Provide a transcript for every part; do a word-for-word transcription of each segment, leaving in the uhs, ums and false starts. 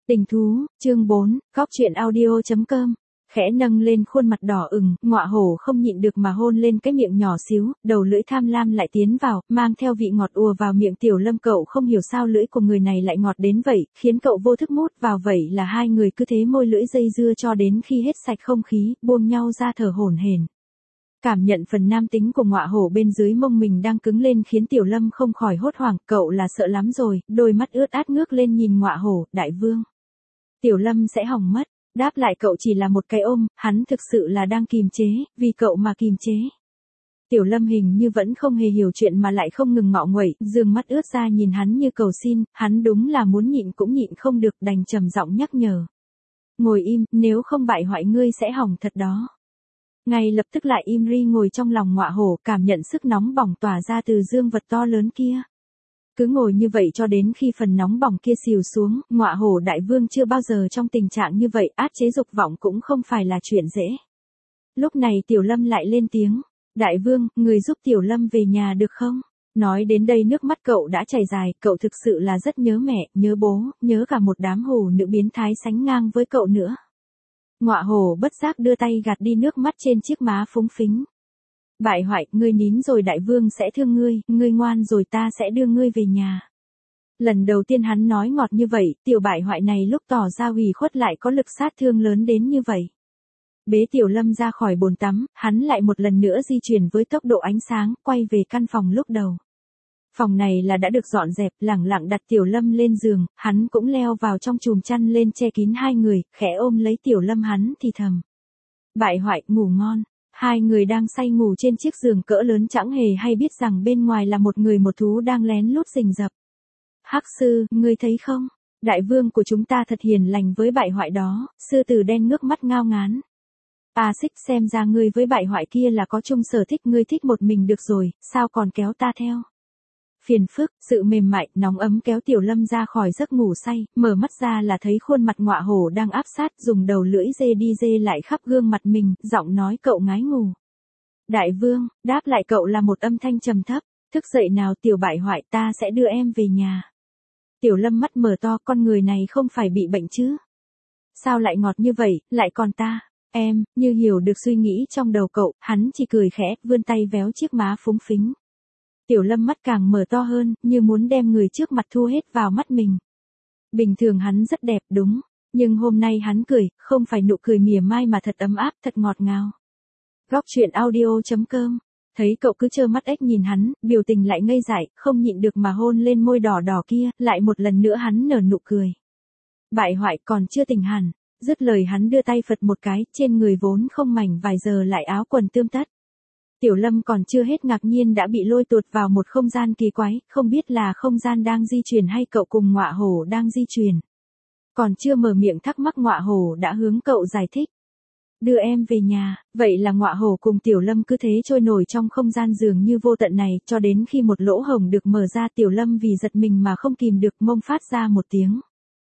Tình thú, chương bốn, cóc truyện audio chấm com. Khẽ nâng lên khuôn mặt đỏ ửng, ngọa hổ không nhịn được mà hôn lên cái miệng nhỏ xíu, đầu lưỡi tham lam lại tiến vào, mang theo vị ngọt ùa vào miệng Tiểu Lâm. Cậu không hiểu sao lưỡi của người này lại ngọt đến vậy, khiến cậu vô thức mút vào. Vậy là hai người cứ thế môi lưỡi dây dưa cho đến khi hết sạch không khí, buông nhau ra thở hổn hển. Cảm nhận phần nam tính của ngọa hổ bên dưới mông mình đang cứng lên khiến Tiểu Lâm không khỏi hốt hoảng. Cậu là sợ lắm rồi, đôi mắt ướt át ngước lên nhìn ngọa hổ. Đại vương, Tiểu Lâm sẽ hỏng mất. Đáp lại cậu chỉ là một cái ôm, hắn thực sự là đang kìm chế, vì cậu mà kìm chế. Tiểu Lâm hình như vẫn không hề hiểu chuyện mà lại không ngừng ngọ nguậy, dương mắt ướt ra nhìn hắn như cầu xin, hắn đúng là muốn nhịn cũng nhịn không được, đành trầm giọng nhắc nhở. Ngồi im, nếu không bại hoại ngươi sẽ hỏng thật đó. Ngay lập tức lại im ri ngồi trong lòng ngọa hổ, cảm nhận sức nóng bỏng tỏa ra từ dương vật to lớn kia. Cứ ngồi như vậy cho đến khi phần nóng bỏng kia xìu xuống, ngọa hổ đại vương chưa bao giờ trong tình trạng như vậy, áp chế dục vọng cũng không phải là chuyện dễ. Lúc này Tiểu Lâm lại lên tiếng, đại vương, người giúp Tiểu Lâm về nhà được không? Nói đến đây nước mắt cậu đã chảy dài, cậu thực sự là rất nhớ mẹ, nhớ bố, nhớ cả một đám hổ nữ biến thái sánh ngang với cậu nữa. Ngọa hổ bất giác đưa tay gạt đi nước mắt trên chiếc má phúng phính. Bại hoại, ngươi nín rồi đại vương sẽ thương ngươi, ngươi ngoan rồi ta sẽ đưa ngươi về nhà. Lần đầu tiên hắn nói ngọt như vậy, tiểu bại hoại này lúc tỏ ra ủy khuất lại có lực sát thương lớn đến như vậy. Bế Tiểu Lâm ra khỏi bồn tắm, hắn lại một lần nữa di chuyển với tốc độ ánh sáng, quay về căn phòng lúc đầu. Phòng này là đã được dọn dẹp, lẳng lặng đặt Tiểu Lâm lên giường, hắn cũng leo vào trong chùm chăn lên che kín hai người, khẽ ôm lấy Tiểu Lâm hắn thì thầm. Bại hoại, ngủ ngon. Hai người đang say ngủ trên chiếc giường cỡ lớn chẳng hề hay biết rằng bên ngoài là một người một thú đang lén lút rình rập. Hắc sư, ngươi thấy không? Đại vương của chúng ta thật hiền lành với bại hoại đó, sư tử đen ngước mắt ngao ngán. A Xích, xem ra ngươi với bại hoại kia là có chung sở thích, ngươi thích một mình được rồi, sao còn kéo ta theo? Phiền phức, sự mềm mại, nóng ấm kéo Tiểu Lâm ra khỏi giấc ngủ say, mở mắt ra là thấy khuôn mặt ngọa hổ đang áp sát, dùng đầu lưỡi dê đi dê lại khắp gương mặt mình, giọng nói cậu ngái ngủ. Đại vương, đáp lại cậu là một âm thanh trầm thấp, thức dậy nào tiểu bại hoại, ta sẽ đưa em về nhà. Tiểu Lâm mắt mở to, con người này không phải bị bệnh chứ? Sao lại ngọt như vậy, lại còn ta? Em, như hiểu được suy nghĩ trong đầu cậu, hắn chỉ cười khẽ, vươn tay véo chiếc má phúng phính. Tiểu Lâm mắt càng mở to hơn, như muốn đem người trước mặt thu hết vào mắt mình. Bình thường hắn rất đẹp đúng, nhưng hôm nay hắn cười, không phải nụ cười mỉa mai mà thật ấm áp, thật ngọt ngào. Góc truyện audio chấm com. Thấy cậu cứ trơ mắt ếch nhìn hắn, biểu tình lại ngây dại, không nhịn được mà hôn lên môi đỏ đỏ kia, lại một lần nữa hắn nở nụ cười. Bại hoại, còn chưa tỉnh hẳn. Dứt lời hắn đưa tay phật một cái, trên người vốn không mảnh vài giờ lại áo quần tươm tất. Tiểu Lâm còn chưa hết ngạc nhiên đã bị lôi tuột vào một không gian kỳ quái, không biết là không gian đang di chuyển hay cậu cùng ngọa hổ đang di chuyển. Còn chưa mở miệng thắc mắc ngọa hổ đã hướng cậu giải thích. Đưa em về nhà, vậy là ngọa hổ cùng Tiểu Lâm cứ thế trôi nổi trong không gian dường như vô tận này, cho đến khi một lỗ hổng được mở ra. Tiểu Lâm vì giật mình mà không kìm được mông phát ra một tiếng.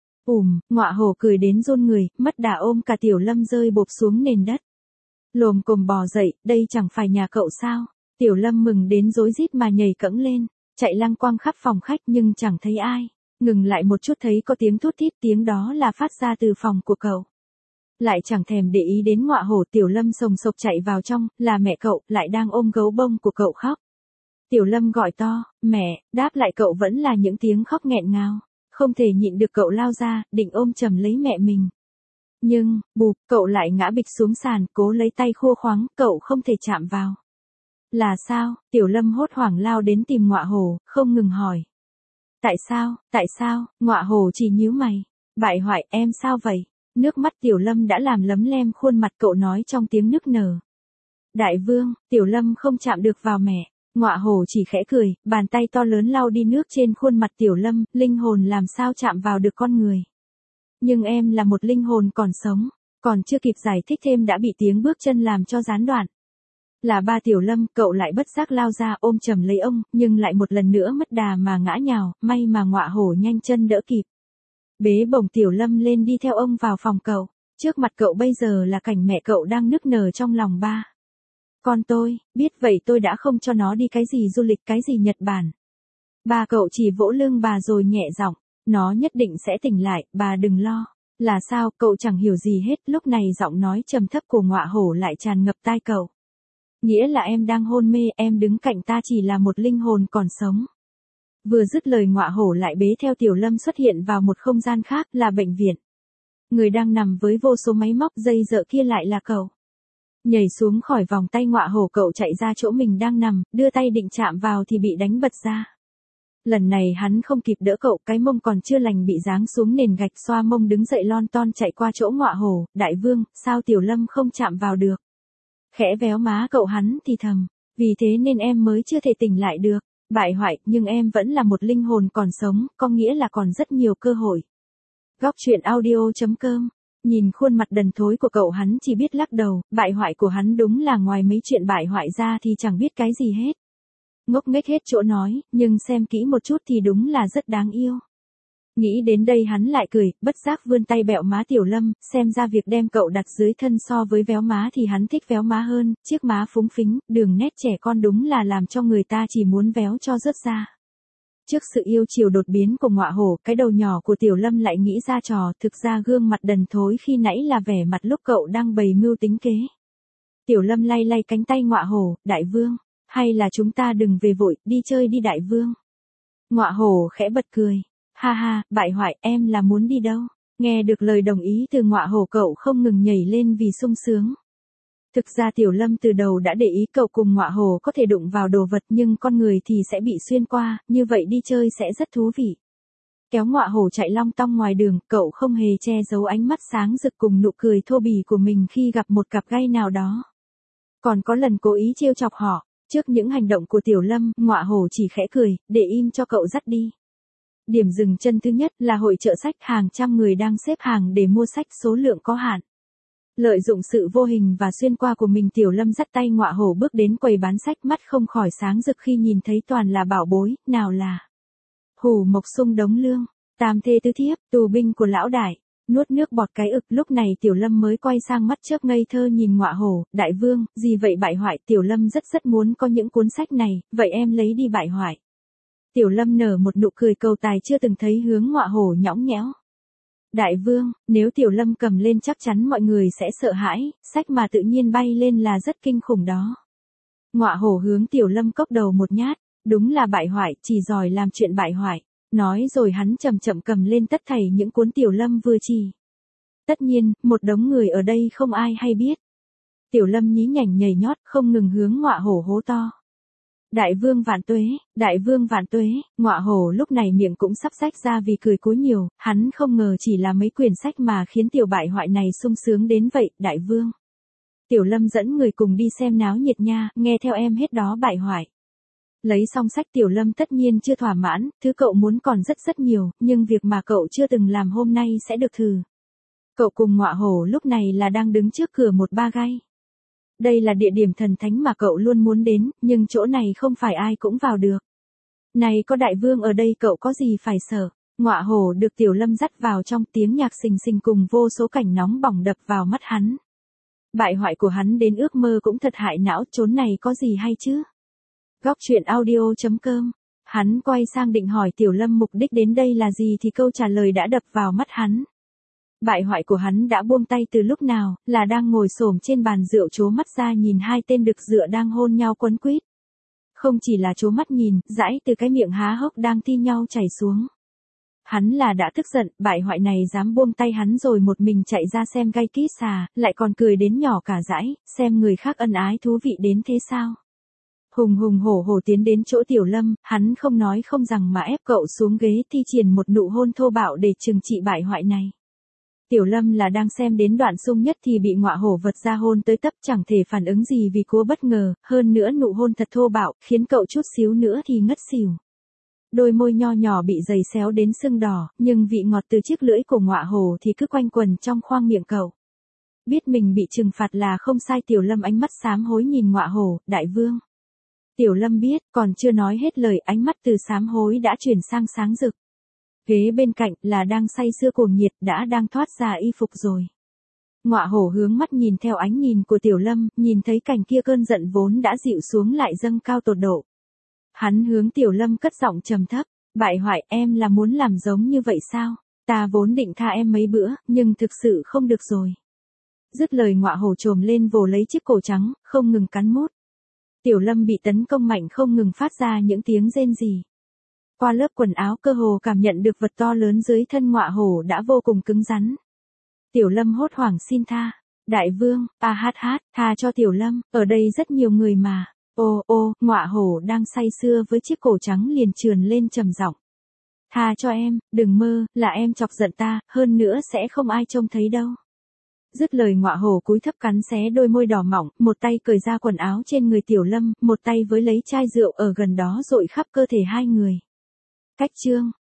Ùm, ngọa hổ cười đến run người, mất đà ôm cả Tiểu Lâm rơi bộp xuống nền đất. Lồm cồm bò dậy, đây chẳng phải nhà cậu sao? Tiểu Lâm mừng đến rối rít mà nhảy cẫng lên, chạy lăng quăng khắp phòng khách nhưng chẳng thấy ai. Ngừng lại một chút thấy có tiếng thút thít, tiếng đó là phát ra từ phòng của cậu. Lại chẳng thèm để ý đến ngọa hổ, Tiểu Lâm sồng sộc chạy vào trong, là mẹ cậu, lại đang ôm gấu bông của cậu khóc. Tiểu Lâm gọi to, mẹ, đáp lại cậu vẫn là những tiếng khóc nghẹn ngào. Không thể nhịn được cậu lao ra, định ôm chầm lấy mẹ mình. Nhưng, bụp, cậu lại ngã bịch xuống sàn, cố lấy tay khua khoắng, cậu không thể chạm vào. Là sao? Tiểu Lâm hốt hoảng lao đến tìm ngọa hổ, không ngừng hỏi. Tại sao, tại sao? Ngọa hổ chỉ nhíu mày. Bại hoại, em sao vậy? Nước mắt Tiểu Lâm đã làm lấm lem khuôn mặt cậu nói trong tiếng nức nở. Đại vương, Tiểu Lâm không chạm được vào mẹ. Ngọa hổ chỉ khẽ cười, bàn tay to lớn lau đi nước trên khuôn mặt Tiểu Lâm, linh hồn làm sao chạm vào được con người. Nhưng em là một linh hồn còn sống, còn chưa kịp giải thích thêm đã bị tiếng bước chân làm cho gián đoạn. Là ba Tiểu Lâm, cậu lại bất giác lao ra ôm chầm lấy ông, nhưng lại một lần nữa mất đà mà ngã nhào, may mà ngọa hổ nhanh chân đỡ kịp. Bế bổng Tiểu Lâm lên đi theo ông vào phòng cậu, trước mặt cậu bây giờ là cảnh mẹ cậu đang nức nở trong lòng ba. Con tôi, biết vậy tôi đã không cho nó đi cái gì du lịch cái gì Nhật Bản. Ba cậu chỉ vỗ lưng bà rồi nhẹ giọng, Nó nhất định sẽ tỉnh lại, bà đừng lo. Là sao, cậu chẳng hiểu gì hết, lúc này giọng nói trầm thấp của ngọa hổ lại tràn ngập tai cậu. Nghĩa là em đang hôn mê, em đứng cạnh ta chỉ là một linh hồn còn sống. Vừa dứt lời ngọa hổ lại bế theo Tiểu Lâm xuất hiện vào một không gian khác là bệnh viện. Người đang nằm với vô số máy móc dây dợ kia lại là cậu. Nhảy xuống khỏi vòng tay ngọa hổ cậu chạy ra chỗ mình đang nằm, đưa tay định chạm vào thì bị đánh bật ra. Lần này hắn không kịp đỡ cậu, cái mông còn chưa lành bị giáng xuống nền gạch, xoa mông đứng dậy lon ton chạy qua chỗ ngọa hổ. Đại vương, sao Tiểu Lâm không chạm vào được? Khẽ véo má cậu hắn thì thầm, vì thế nên em mới chưa thể tỉnh lại được. Bại hoại, nhưng em vẫn là một linh hồn còn sống, có nghĩa là còn rất nhiều cơ hội. Góc truyện audio chấm com. Nhìn khuôn mặt đần thối của cậu hắn chỉ biết lắc đầu, bại hoại của hắn đúng là ngoài mấy chuyện bại hoại ra thì chẳng biết cái gì hết. Ngốc nghếch hết chỗ nói, nhưng xem kỹ một chút thì đúng là rất đáng yêu. Nghĩ đến đây hắn lại cười, bất giác vươn tay bẹo má Tiểu Lâm, xem ra việc đem cậu đặt dưới thân so với véo má thì hắn thích véo má hơn, chiếc má phúng phính, đường nét trẻ con đúng là làm cho người ta chỉ muốn véo cho rớt ra. Trước sự yêu chiều đột biến của ngọa hổ, cái đầu nhỏ của Tiểu Lâm lại nghĩ ra trò, thực ra gương mặt đần thối khi nãy là vẻ mặt lúc cậu đang bày mưu tính kế. Tiểu Lâm lay lay cánh tay ngọa hổ, đại vương, hay là chúng ta đừng về vội, đi chơi đi đại vương. Ngọa hổ khẽ bật cười, ha ha, bại hoại, em là muốn đi đâu? Nghe được lời đồng ý từ ngọa hổ cậu không ngừng nhảy lên vì sung sướng. Thực ra Tiểu Lâm từ đầu đã để ý cậu cùng ngọa hổ có thể đụng vào đồ vật nhưng con người thì sẽ bị xuyên qua, như vậy đi chơi sẽ rất thú vị. Kéo ngọa hổ chạy long tong ngoài đường, cậu không hề che giấu ánh mắt sáng rực cùng nụ cười thô bỉ của mình khi gặp một cặp gay nào đó. Còn có lần cố ý trêu chọc họ, trước những hành động của Tiểu Lâm, ngọa hổ chỉ khẽ cười, để im cho cậu dắt đi. Điểm dừng chân thứ nhất là hội chợ sách, hàng trăm người đang xếp hàng để mua sách, số lượng có hạn. Lợi dụng sự vô hình và xuyên qua của mình, Tiểu Lâm dắt tay ngọa hổ bước đến quầy bán sách, mắt không khỏi sáng rực khi nhìn thấy toàn là bảo bối, nào là Hủ Mộc Sung Đống Lương, Tam Thê Tứ Thiếp, Tù Binh của Lão Đại. Nuốt nước bọt cái ực, lúc này Tiểu Lâm mới quay sang mắt chớp ngây thơ nhìn ngọa hổ, đại vương, gì vậy bại hoại? Tiểu Lâm rất rất muốn có những cuốn sách này, vậy em lấy đi bại hoại. Tiểu Lâm nở một nụ cười cầu tài chưa từng thấy hướng ngọa hổ nhõng nhẽo. Đại vương, nếu Tiểu Lâm cầm lên chắc chắn mọi người sẽ sợ hãi, sách mà tự nhiên bay lên là rất kinh khủng đó. Ngọa hổ hướng Tiểu Lâm cốc đầu một nhát, đúng là bại hoại, chỉ giỏi làm chuyện bại hoại. Nói rồi hắn chậm chậm cầm lên tất thảy những cuốn Tiểu Lâm vừa chỉ. Tất nhiên, một đống người ở đây không ai hay biết. Tiểu Lâm nhí nhảnh nhảy nhót không ngừng hướng ngọa hổ hô to. Đại vương vạn tuế, đại vương vạn tuế, ngọa hổ lúc này miệng cũng sắp rách ra vì cười cúi nhiều, hắn không ngờ chỉ là mấy quyển sách mà khiến tiểu bại hoại này sung sướng đến vậy, đại vương. Tiểu Lâm dẫn người cùng đi xem náo nhiệt nha, nghe theo em hết đó bại hoại. Lấy xong sách Tiểu Lâm tất nhiên chưa thỏa mãn, thứ cậu muốn còn rất rất nhiều, nhưng việc mà cậu chưa từng làm hôm nay sẽ được thử. Cậu cùng ngọa hổ lúc này là đang đứng trước cửa một ba gai. Đây là địa điểm thần thánh mà cậu luôn muốn đến, nhưng chỗ này không phải ai cũng vào được. Này có đại vương ở đây cậu có gì phải sợ. Ngọa hổ được Tiểu Lâm dắt vào trong, tiếng nhạc xình xình cùng vô số cảnh nóng bỏng đập vào mắt hắn. Bại hoại của hắn đến ước mơ cũng thật hại não, chốn này có gì hay chứ? Góc truyện audio chấm com. Hắn quay sang định hỏi Tiểu Lâm mục đích đến đây là gì thì câu trả lời đã đập vào mắt hắn. Bại hoại của hắn đã buông tay từ lúc nào, là đang ngồi xổm trên bàn rượu trố mắt ra nhìn hai tên đực dựa đang hôn nhau quấn quýt. Không chỉ là trố mắt nhìn, dãi từ cái miệng há hốc đang thi nhau chảy xuống. Hắn là đã tức giận, bại hoại này dám buông tay hắn rồi một mình chạy ra xem gai kít xà, lại còn cười đến nhỏ cả dãi, xem người khác ân ái thú vị đến thế sao. Hùng hùng hổ hổ tiến đến chỗ Tiểu Lâm, hắn không nói không rằng mà ép cậu xuống ghế thi triển một nụ hôn thô bạo để trừng trị bại hoại này. Tiểu Lâm là đang xem đến đoạn sung nhất thì bị ngọa hổ vật ra hôn tới tấp, chẳng thể phản ứng gì vì cua bất ngờ, hơn nữa nụ hôn thật thô bạo, khiến cậu chút xíu nữa thì ngất xỉu. Đôi môi nho nhỏ bị giày xéo đến sưng đỏ, nhưng vị ngọt từ chiếc lưỡi của ngọa hổ thì cứ quanh quần trong khoang miệng cậu. Biết mình bị trừng phạt là không sai, Tiểu Lâm ánh mắt xám hối nhìn ngọa hổ, đại vương. Tiểu Lâm biết, còn chưa nói hết lời, ánh mắt từ xám hối đã chuyển sang sáng rực. Ghế bên cạnh là đang say sưa cuồng nhiệt, đã đang thoát ra y phục rồi. Ngọa hổ hướng mắt nhìn theo ánh nhìn của Tiểu Lâm, nhìn thấy cảnh kia cơn giận vốn đã dịu xuống lại dâng cao tột độ. Hắn hướng Tiểu Lâm cất giọng trầm thấp, Bại hoại, em là muốn làm giống như vậy sao? Ta vốn định tha em mấy bữa, nhưng thực sự không được rồi. Dứt lời ngọa hổ trồm lên vồ lấy chiếc cổ trắng, không ngừng cắn mút. Tiểu Lâm bị tấn công mạnh không ngừng phát ra những tiếng rên rỉ. Qua lớp quần áo cơ hồ cảm nhận được vật to lớn dưới thân ngọa hổ đã vô cùng cứng rắn. Tiểu Lâm hốt hoảng xin tha. Đại vương, a hát hát, tha cho Tiểu Lâm, ở đây rất nhiều người mà. Ô ô, ngọa hổ đang say sưa với chiếc cổ trắng liền trườn lên trầm giọng. Tha cho em, đừng mơ, là em chọc giận ta, hơn nữa sẽ không ai trông thấy đâu. Dứt lời ngọa hổ cúi thấp cắn xé đôi môi đỏ mỏng, một tay cởi ra quần áo trên người Tiểu Lâm, một tay với lấy chai rượu ở gần đó dội khắp cơ thể hai người. Cách chương